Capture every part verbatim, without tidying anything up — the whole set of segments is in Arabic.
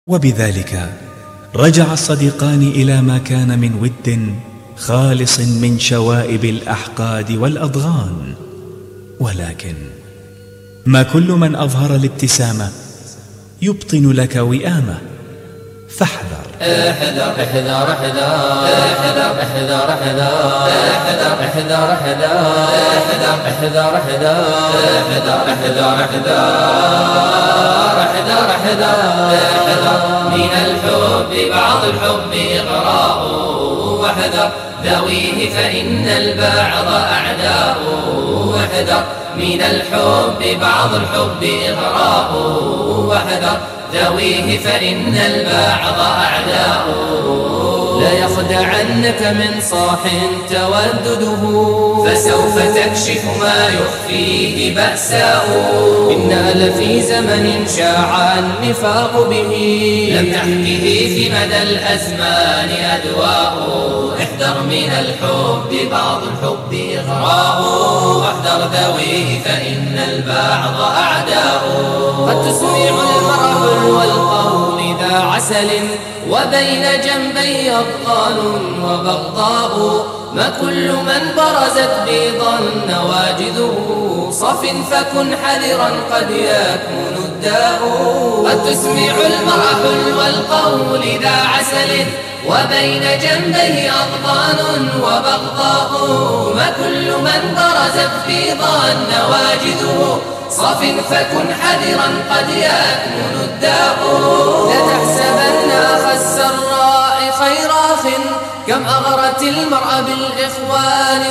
وبذلك رجع الصديقان إلى ما كان من ود خالص من شوائب الأحقاد والأضغان. ولكن ما كل من أظهر الابتسامة يبطن لك وئامة، فاحذر. احذر احذر احذر احذر احذر احذر احذر احذر احذر احذر احذر احذر احذر احذر من الحب بعض الحب إغراء، واحذر ذويه فإن البعض أعداء. واحذر من الحب بعض الحب إغراء، واحذر ذويه فإن البعض أعداء. لا يخدعنك من صاح تودده، فسوف تكشف ما يخفيه بأساء. إنا لفي زمن شاع النفاق به، لم تحكه في مدى الأزمان أدواء. احذر من الحب بعض الحب إغراء، واحذر ذويه فإن البعض أعداء. قد تسمع المرح والقول ذا عسل، وبين جنبي أبطال وبغضاء. ما كل من برزت بيضا نواجذه، صف فكن حذرا قد يكمن الداء. قد تسمع المرح والقول ذا عسل، وبين جنبيه أضغان وبغضاء. ما كل من برزت بيضا نواجذه، صف فكن حذرا قد يكمن الداء. لا تحسبن أخ السراء خير أخ، كم أغرت المرء بالإخوان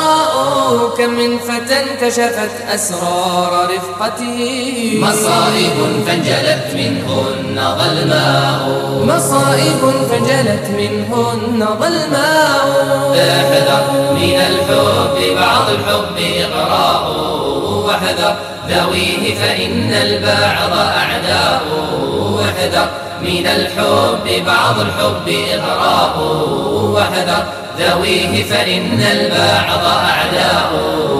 سراء. كم من فتى كشفت أسرار رفقته، مصائب فانجلت منهن ظلماء. مصائب فانجلت منهن ظلماء. احذر من الحب بعض الحب إغراء، واحذر ذويه فإن البعض أعداء. واحذر من الحب بعض الحب إغراء، واحذر ذويه فإن البعض أعداء.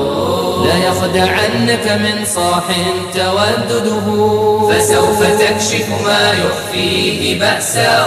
لا يخدعنك من صاح تودده، فسوف تكشف ما يخفيه بأساء.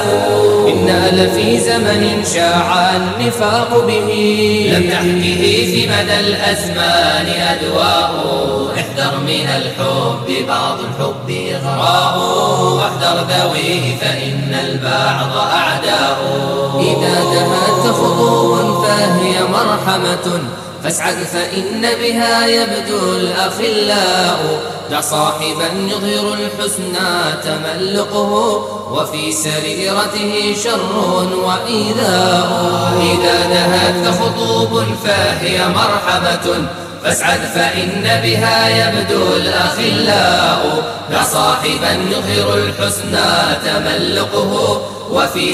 إنا لفي زمن شاع النفاق به، لم تحكه في مدى الأزمان أدواء. احذر من الحب بعض الحب إغراء، واحذر ذويه فإن البعض أعداء. إذا دهت خطوب فهي مرحمة، فاسعد فإن بها يبدو الأخلاء. دع صاحبا يظهر الحسنى تملقه، وفي سريرته شر وإيذاء. إذا نهت خطوب فهي مرحبة، فاسعد فإن بها يبدو الأخلاء. دع صاحبا يظهر الحسنى تملقه، وفي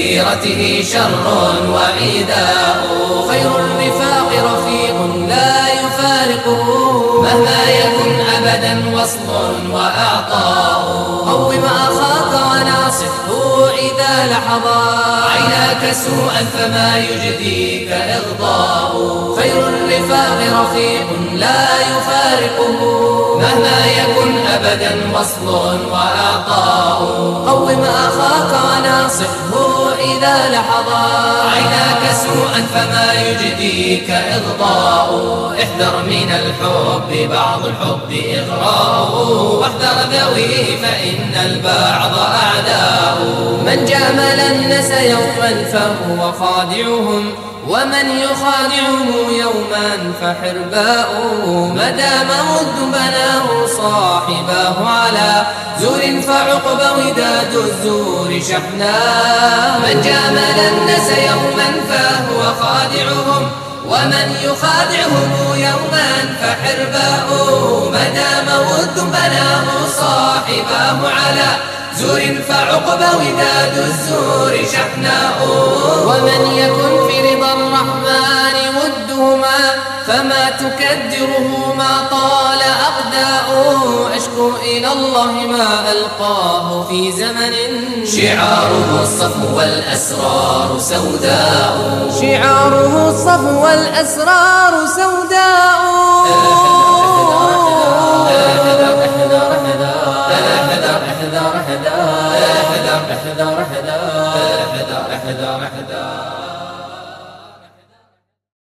سريرته شر وإيذاء. خير الرفاق رفيق لا يفارقه، مهما يكن أبدا وصل وأعطاء. قوم أخاك وناصحه إذا لحظا عيناك سوءا، فما يجديك إغضاء. خير الرفاق رفيق لا يفارقه، مهما يكن أبدا وصل وأعطاء. قوم أخاك وناصحه إذا لحظا عيناك سوءا، فما يجديك إغضاء. احذر من الحب بعض الحب إغراء، واحذر ذويه فإن البعض أعداء. من جامل الناس يوما فهو خادعهم، ومن يخادعه يوما فحرباء. ما دام ود بناه صاحباه على زور، فعقب وداد الزور شحناء. من جامل الناس يوما فهو خادعهم، ومن يخادعهم يوما فحرباء. ما دام ود بناه صاحباه على زور، فعقب وداد الزور شحناء. ومن يكن في رضا الرحمن ودهما، فما تكدره ما طال أقداء. أشكو إلى الله ما ألقاه في زمن، شعاره الصفو والأسرار سوداء. شعاره الصفو والأسرار سوداء. احذر احذر احذر احذر احذر احذر احذر احذر احذر احذر احذر احذر